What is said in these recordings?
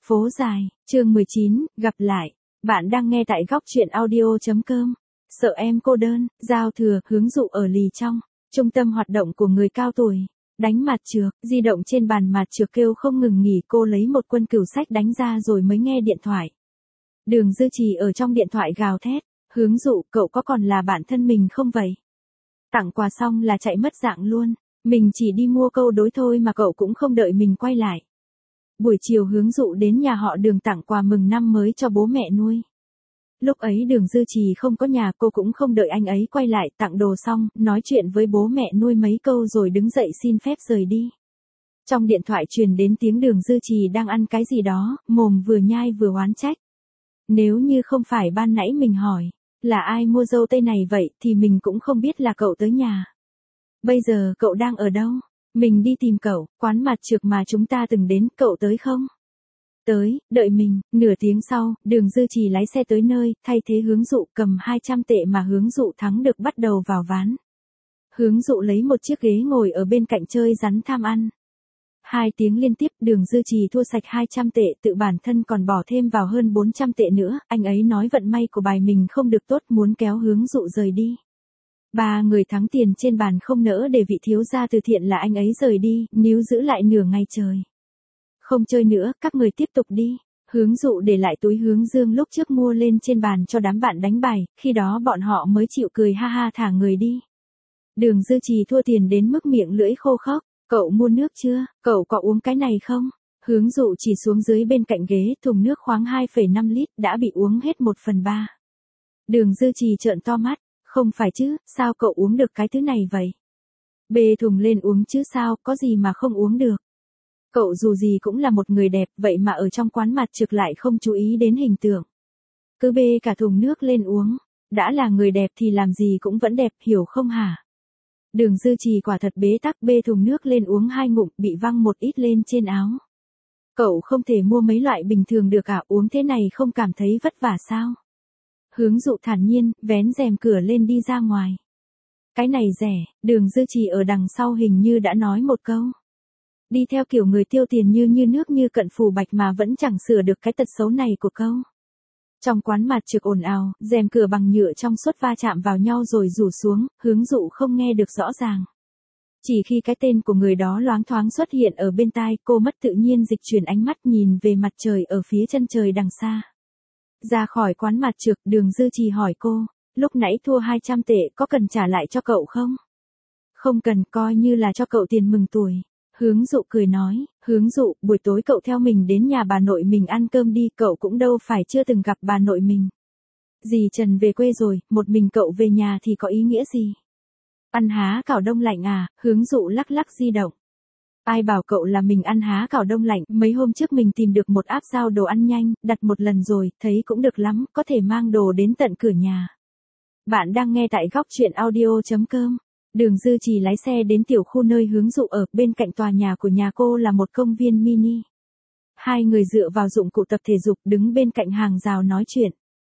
Phố dài, chương 19, gặp lại. Bạn đang nghe tại góc truyện audio.com. Sợ em cô đơn, giao thừa, hướng dụ ở lì trong. Trung tâm hoạt động của người cao tuổi. Đánh mặt trược, di động trên bàn mặt trược kêu không ngừng nghỉ, cô lấy một quân cửu sách đánh ra rồi mới nghe điện thoại. Đường Dư Trì ở trong điện thoại gào thét. Hướng dụ, cậu có còn là bạn thân mình không vậy? Tặng quà xong là chạy mất dạng luôn. Mình chỉ đi mua câu đối thôi mà cậu cũng không đợi mình quay lại. Buổi chiều hướng dụ đến nhà họ Đường tặng quà mừng năm mới cho bố mẹ nuôi. Lúc ấy Đường Dư Trì không có nhà, cô cũng không đợi anh ấy quay lại, tặng đồ xong, nói chuyện với bố mẹ nuôi mấy câu rồi đứng dậy xin phép rời đi. Trong điện thoại truyền đến tiếng Đường Dư Trì đang ăn cái gì đó, mồm vừa nhai vừa oán trách. Nếu như không phải ban nãy mình hỏi, là ai mua dâu tây này vậy thì mình cũng không biết là cậu tới nhà. Bây giờ cậu đang ở đâu? Mình đi tìm cậu, quán mặt trược mà chúng ta từng đến, cậu tới không? Tới, đợi mình. Nửa tiếng sau, Đường Dư Trì lái xe tới nơi, thay thế hướng dụ, cầm 200 tệ mà hướng dụ thắng được bắt đầu vào ván. Hướng dụ lấy một chiếc ghế ngồi ở bên cạnh chơi rắn tham ăn. 2 tiếng liên tiếp Đường Dư Trì thua sạch 200 tệ, tự bản thân còn bỏ thêm vào hơn 400 tệ nữa, anh ấy nói vận may của bài mình không được tốt, muốn kéo hướng dụ rời đi. 3 người thắng tiền trên bàn không nỡ để vị thiếu gia từ thiện là anh ấy rời đi, níu giữ lại nửa ngày trời. Không chơi nữa, các người tiếp tục đi. Hướng dụ để lại túi hướng dương lúc trước mua lên trên bàn cho đám bạn đánh bài, khi đó bọn họ mới chịu cười ha ha thả người đi. Đường Dư Trì thua tiền đến mức miệng lưỡi khô khốc. Cậu mua nước chưa? Cậu có uống cái này không? Hướng dụ chỉ xuống dưới bên cạnh ghế, thùng nước khoáng 2,5 lít đã bị uống hết 1/3. Đường Dư Trì trợn to mắt. Không phải chứ, sao cậu uống được cái thứ này vậy? Bê thùng lên uống chứ sao, có gì mà không uống được. Cậu dù gì cũng là một người đẹp, vậy mà ở trong quán mặt trược lại không chú ý đến hình tượng. Cứ bê cả thùng nước lên uống, đã là người đẹp thì làm gì cũng vẫn đẹp, hiểu không hả? Đường Dư Trì quả thật bế tắc, bê thùng nước lên uống 2 ngụm, bị văng một ít lên trên áo. Cậu không thể mua mấy loại bình thường được à, uống thế này không cảm thấy vất vả sao? Hướng dụ thản nhiên, vén rèm cửa lên đi ra ngoài. Cái này rẻ, Đường Dư Trì ở đằng sau hình như đã nói một câu. Đi theo kiểu người tiêu tiền như nước như Cận Phù Bạch mà vẫn chẳng sửa được cái tật xấu này của câu. Trong quán mặt trược ồn ào, rèm cửa bằng nhựa trong suốt va chạm vào nhau rồi rủ xuống, hướng dụ không nghe được rõ ràng. Chỉ khi cái tên của người đó loáng thoáng xuất hiện ở bên tai, cô mất tự nhiên dịch chuyển ánh mắt nhìn về mặt trời ở phía chân trời đằng xa. Ra khỏi quán mặt trược, Đường Dư Trì hỏi cô, lúc nãy thua 200 tệ có cần trả lại cho cậu không? Không cần, coi như là cho cậu tiền mừng tuổi. Hướng dụ cười nói, hướng dụ, buổi tối cậu theo mình đến nhà bà nội mình ăn cơm đi, cậu cũng đâu phải chưa từng gặp bà nội mình. Dì Trần về quê rồi, một mình cậu về nhà thì có ý nghĩa gì? Ăn há cảo đông lạnh à? Hướng dụ lắc lắc di động. Ai bảo cậu là mình ăn há cảo đông lạnh, mấy hôm trước mình tìm được một app giao đồ ăn nhanh, đặt một lần rồi, thấy cũng được lắm, có thể mang đồ đến tận cửa nhà. Bạn đang nghe tại góc truyện audio.com. Đường Dư Trì lái xe đến tiểu khu nơi hướng dụ ở, bên cạnh tòa nhà của nhà cô là một công viên mini. 2 người dựa vào dụng cụ tập thể dục đứng bên cạnh hàng rào nói chuyện.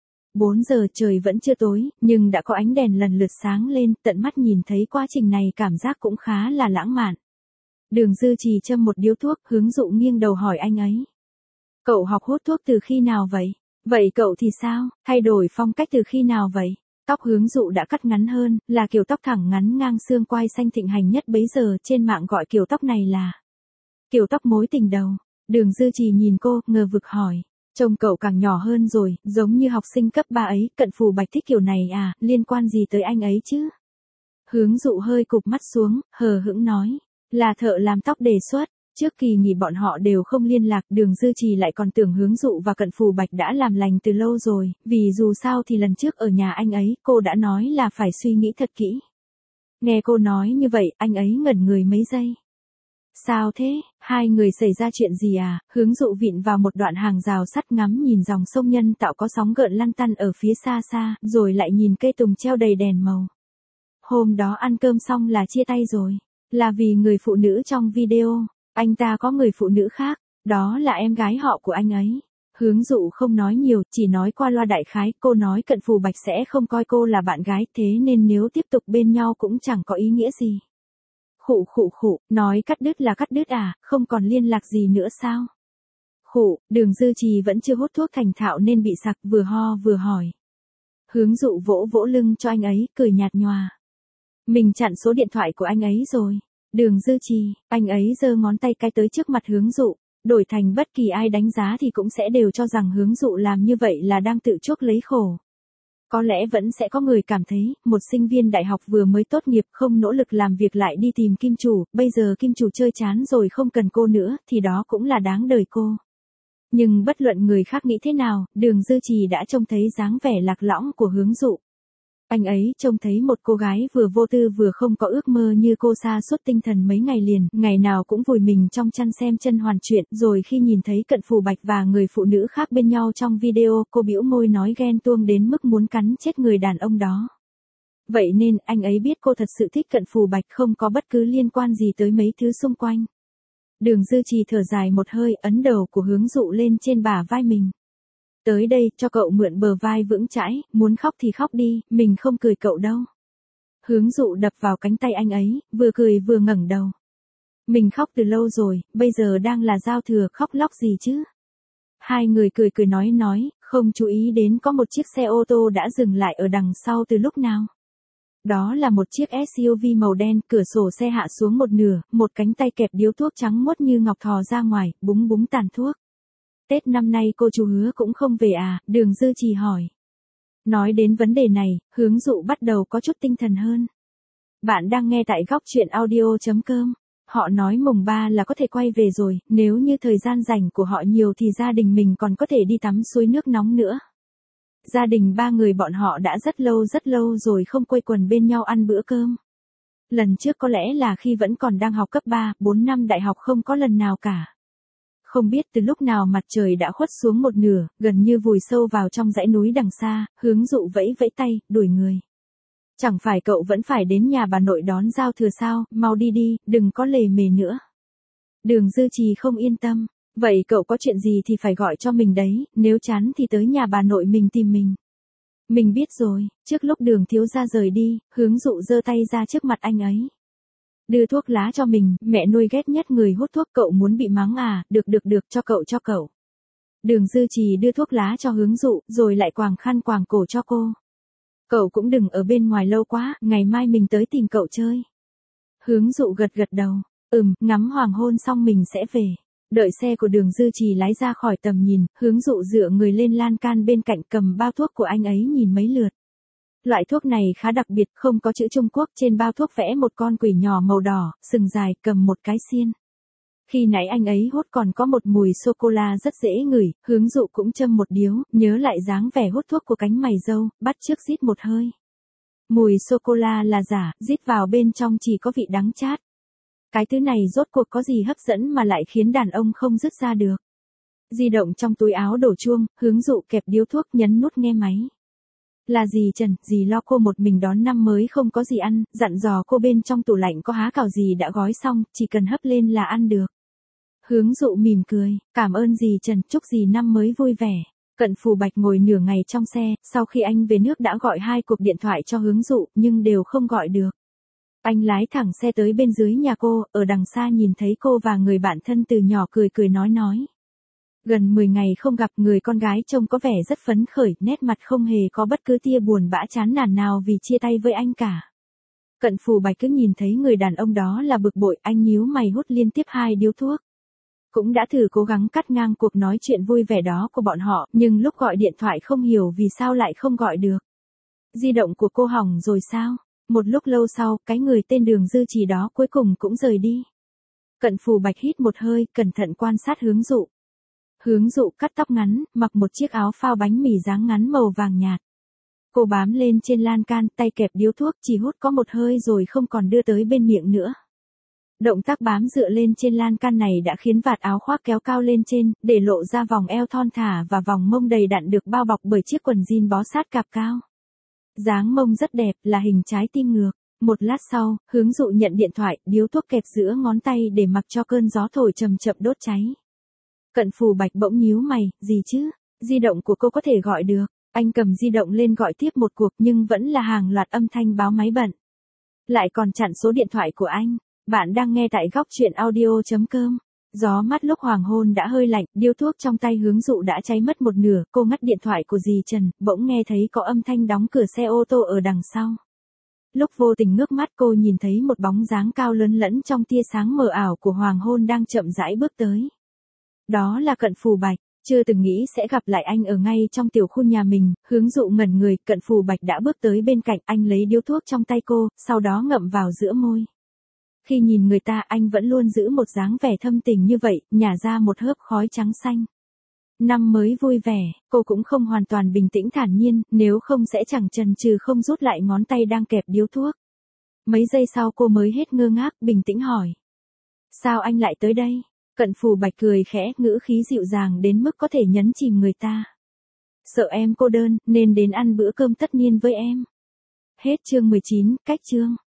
4 giờ trời vẫn chưa tối, nhưng đã có ánh đèn lần lượt sáng lên, tận mắt nhìn thấy quá trình này cảm giác cũng khá là lãng mạn. Đường Dư Trì châm một điếu thuốc, hướng dụ nghiêng đầu hỏi anh ấy. Cậu học hút thuốc từ khi nào vậy? Vậy cậu thì sao, thay đổi phong cách từ khi nào vậy? Tóc hướng dụ đã cắt ngắn hơn, là kiểu tóc thẳng ngắn ngang xương quai xanh thịnh hành nhất bấy giờ, trên mạng gọi kiểu tóc này là kiểu tóc mối tình đầu. Đường Dư Trì nhìn cô, ngờ vực hỏi. Trông cậu càng nhỏ hơn rồi, giống như học sinh cấp 3 ấy, Cận Phù Bạch thích kiểu này à, liên quan gì tới anh ấy chứ? Hướng dụ hơi cụp mắt xuống, hờ hững nói. Là thợ làm tóc đề xuất. Trước kỳ nghỉ bọn họ đều không liên lạc, Đường Dư Trì lại còn tưởng hướng dụ và Cận Phù Bạch đã làm lành từ lâu rồi, vì dù sao thì lần trước ở nhà anh ấy, cô đã nói là phải suy nghĩ thật kỹ. Nghe cô nói như vậy, anh ấy ngẩn người mấy giây. Sao thế, 2 người xảy ra chuyện gì à? Hướng dụ vịn vào một đoạn hàng rào sắt ngắm nhìn dòng sông Nhân Tạo có sóng gợn lăn tăn ở phía xa xa, rồi lại nhìn cây tùng treo đầy đèn màu. Hôm đó ăn cơm xong là chia tay rồi, là vì người phụ nữ trong video. Anh ta có người phụ nữ khác, đó là em gái họ của anh ấy. Hướng dụ không nói nhiều, chỉ nói qua loa đại khái, cô nói Cận Phù Bạch sẽ không coi cô là bạn gái, thế nên nếu tiếp tục bên nhau cũng chẳng có ý nghĩa gì. Khụ, nói cắt đứt là cắt đứt à, không còn liên lạc gì nữa sao? Khụ, Đường Dư Trì vẫn chưa hút thuốc thành thạo nên bị sặc, vừa ho vừa hỏi. Hướng Dụ vỗ vỗ lưng cho anh ấy, cười nhạt nhòa. Mình chặn số điện thoại của anh ấy rồi. Đường Dư Trì, anh ấy giơ ngón tay cái tới trước mặt Hướng Dụ, đổi thành bất kỳ ai đánh giá thì cũng sẽ đều cho rằng Hướng Dụ làm như vậy là đang tự chuốc lấy khổ. Có lẽ vẫn sẽ có người cảm thấy, một sinh viên đại học vừa mới tốt nghiệp không nỗ lực làm việc lại đi tìm kim chủ, bây giờ kim chủ chơi chán rồi không cần cô nữa, thì đó cũng là đáng đời cô. Nhưng bất luận người khác nghĩ thế nào, Đường Dư Trì đã trông thấy dáng vẻ lạc lõng của Hướng Dụ. Anh ấy trông thấy một cô gái vừa vô tư vừa không có ước mơ như cô sa sút tinh thần mấy ngày liền, ngày nào cũng vùi mình trong chăn xem chân hoàn truyện, rồi khi nhìn thấy Cận Phù Bạch và người phụ nữ khác bên nhau trong video, cô bĩu môi nói ghen tuông đến mức muốn cắn chết người đàn ông đó. Vậy nên, anh ấy biết cô thật sự thích Cận Phù Bạch, không có bất cứ liên quan gì tới mấy thứ xung quanh. Đường Dư Trì thở dài một hơi, ấn đầu của Hướng Dụ lên trên bả vai mình. Tới đây, cho cậu mượn bờ vai vững chãi, muốn khóc thì khóc đi, mình không cười cậu đâu. Hướng Dụ đập vào cánh tay anh ấy, vừa cười vừa ngẩng đầu. Mình khóc từ lâu rồi, bây giờ đang là giao thừa, khóc lóc gì chứ? Hai người cười cười nói, không chú ý đến có một chiếc xe ô tô đã dừng lại ở đằng sau từ lúc nào. Đó là một chiếc SUV màu đen, cửa sổ xe hạ xuống một nửa, một cánh tay kẹp điếu thuốc trắng muốt như ngọc thò ra ngoài, búng búng tàn thuốc. Tết năm nay cô chú Hứa cũng không về à, Đường Dư Trì hỏi. Nói đến vấn đề này, Hướng Dụ bắt đầu có chút tinh thần hơn. Bạn đang nghe tại góc truyện audio.com. Họ nói mùng 3 là có thể quay về rồi, nếu như thời gian rảnh của họ nhiều thì gia đình mình còn có thể đi tắm suối nước nóng nữa. Gia đình ba người bọn họ đã rất lâu rồi không quây quần bên nhau ăn bữa cơm. Lần trước có lẽ là khi vẫn còn đang học cấp 3, 4 năm đại học không có lần nào cả. Không biết từ lúc nào mặt trời đã khuất xuống một nửa, gần như vùi sâu vào trong dãy núi đằng xa, Hướng Dụ vẫy vẫy tay, đuổi người. Chẳng phải cậu vẫn phải đến nhà bà nội đón giao thừa sao, mau đi đi, đừng có lề mề nữa. Đường Dư Trì không yên tâm, vậy cậu có chuyện gì thì phải gọi cho mình đấy, nếu chán thì tới nhà bà nội mình tìm mình. Mình biết rồi, trước lúc Đường thiếu gia rời đi, Hướng Dụ giơ tay ra trước mặt anh ấy. Đưa thuốc lá cho mình, mẹ nuôi ghét nhất người hút thuốc, cậu muốn bị mắng à, được, cho cậu. Đường Dư Trì đưa thuốc lá cho Hướng Dụ, rồi lại quàng khăn quàng cổ cho cô. Cậu cũng đừng ở bên ngoài lâu quá, ngày mai mình tới tìm cậu chơi. Hướng Dụ gật đầu, ngắm hoàng hôn xong mình sẽ về. Đợi xe của Đường Dư Trì lái ra khỏi tầm nhìn, Hướng Dụ dựa người lên lan can bên cạnh cầm bao thuốc của anh ấy nhìn mấy lượt. Loại thuốc này khá đặc biệt, không có chữ Trung Quốc, trên bao thuốc vẽ một con quỷ nhỏ màu đỏ, sừng dài, cầm một cái xiên. Khi nãy anh ấy hút còn có một mùi sô-cô-la rất dễ ngửi, Hướng Dụ cũng châm một điếu, nhớ lại dáng vẻ hút thuốc của cánh mày râu, bắt chước rít một hơi. Mùi sô-cô-la là giả, rít vào bên trong chỉ có vị đắng chát. Cái thứ này rốt cuộc có gì hấp dẫn mà lại khiến đàn ông không dứt ra được. Di động trong túi áo đổ chuông, Hướng Dụ kẹp điếu thuốc nhấn nút nghe máy. Là dì Trần, dì lo cô một mình đón năm mới không có gì ăn, dặn dò cô bên trong tủ lạnh có há cảo gì đã gói xong, chỉ cần hấp lên là ăn được. Hướng Dụ mỉm cười, cảm ơn dì Trần, chúc dì năm mới vui vẻ. Cận Phù Bạch ngồi nửa ngày trong xe, sau khi anh về nước đã gọi 2 cuộc điện thoại cho Hướng Dụ, nhưng đều không gọi được. Anh lái thẳng xe tới bên dưới nhà cô, ở đằng xa nhìn thấy cô và người bạn thân từ nhỏ cười nói. Gần 10 ngày không gặp, người con gái trông có vẻ rất phấn khởi, nét mặt không hề có bất cứ tia buồn bã chán nản nào vì chia tay với anh cả. Cận Phù Bạch cứ nhìn thấy người đàn ông đó là bực bội, anh nhíu mày hút liên tiếp 2 điếu thuốc. Cũng đã thử cố gắng cắt ngang cuộc nói chuyện vui vẻ đó của bọn họ, nhưng lúc gọi điện thoại không hiểu vì sao lại không gọi được. Di động của cô hỏng rồi sao? Một lúc lâu sau, cái người tên Đường Dư Trì đó cuối cùng cũng rời đi. Cận Phù Bạch hít một hơi, cẩn thận quan sát Hướng Dụ. Hướng Dụ cắt tóc ngắn, mặc một chiếc áo phao bánh mì dáng ngắn màu vàng nhạt. Cô bám lên trên lan can, tay kẹp điếu thuốc, chỉ hút có một hơi rồi không còn đưa tới bên miệng nữa. Động tác bám dựa lên trên lan can này đã khiến vạt áo khoác kéo cao lên trên, để lộ ra vòng eo thon thả và vòng mông đầy đặn được bao bọc bởi chiếc quần jean bó sát cạp cao. Dáng mông rất đẹp, là hình trái tim ngược. Một lát sau, Hướng Dụ nhận điện thoại, điếu thuốc kẹp giữa ngón tay để mặc cho cơn gió thổi chậm chậm đốt cháy. Cận Phù Bạch bỗng nhíu mày, gì chứ? Di động của cô có thể gọi được. Anh cầm di động lên gọi tiếp một cuộc nhưng vẫn là hàng loạt âm thanh báo máy bận. Lại còn chặn số điện thoại của anh. Bạn đang nghe tại góc truyện audio.com. Gió mát lúc hoàng hôn đã hơi lạnh, điếu thuốc trong tay hướng dụ đã cháy mất một nửa, cô ngắt điện thoại của dì Trần, bỗng nghe thấy có âm thanh đóng cửa xe ô tô ở đằng sau. Lúc vô tình ngước mắt cô nhìn thấy một bóng dáng cao lớn lẫn trong tia sáng mờ ảo của hoàng hôn đang chậm rãi bước tới. Đó là Cận Phù Bạch, chưa từng nghĩ sẽ gặp lại anh ở ngay trong tiểu khu nhà mình, hướng dụ ngẩn người, Cận Phù Bạch đã bước tới bên cạnh, anh lấy điếu thuốc trong tay cô, sau đó ngậm vào giữa môi. Khi nhìn người ta anh vẫn luôn giữ một dáng vẻ thâm tình như vậy, nhả ra một hớp khói trắng xanh. Năm mới vui vẻ, cô cũng không hoàn toàn bình tĩnh thản nhiên, nếu không sẽ chẳng chần chừ không rút lại ngón tay đang kẹp điếu thuốc. Mấy giây sau cô mới hết ngơ ngác, bình tĩnh hỏi. Sao anh lại tới đây? Cận Phù Bạch cười khẽ, ngữ khí dịu dàng đến mức có thể nhấn chìm người ta. Sợ em cô đơn, nên đến ăn bữa cơm tất niên với em. Hết chương 19, cách chương.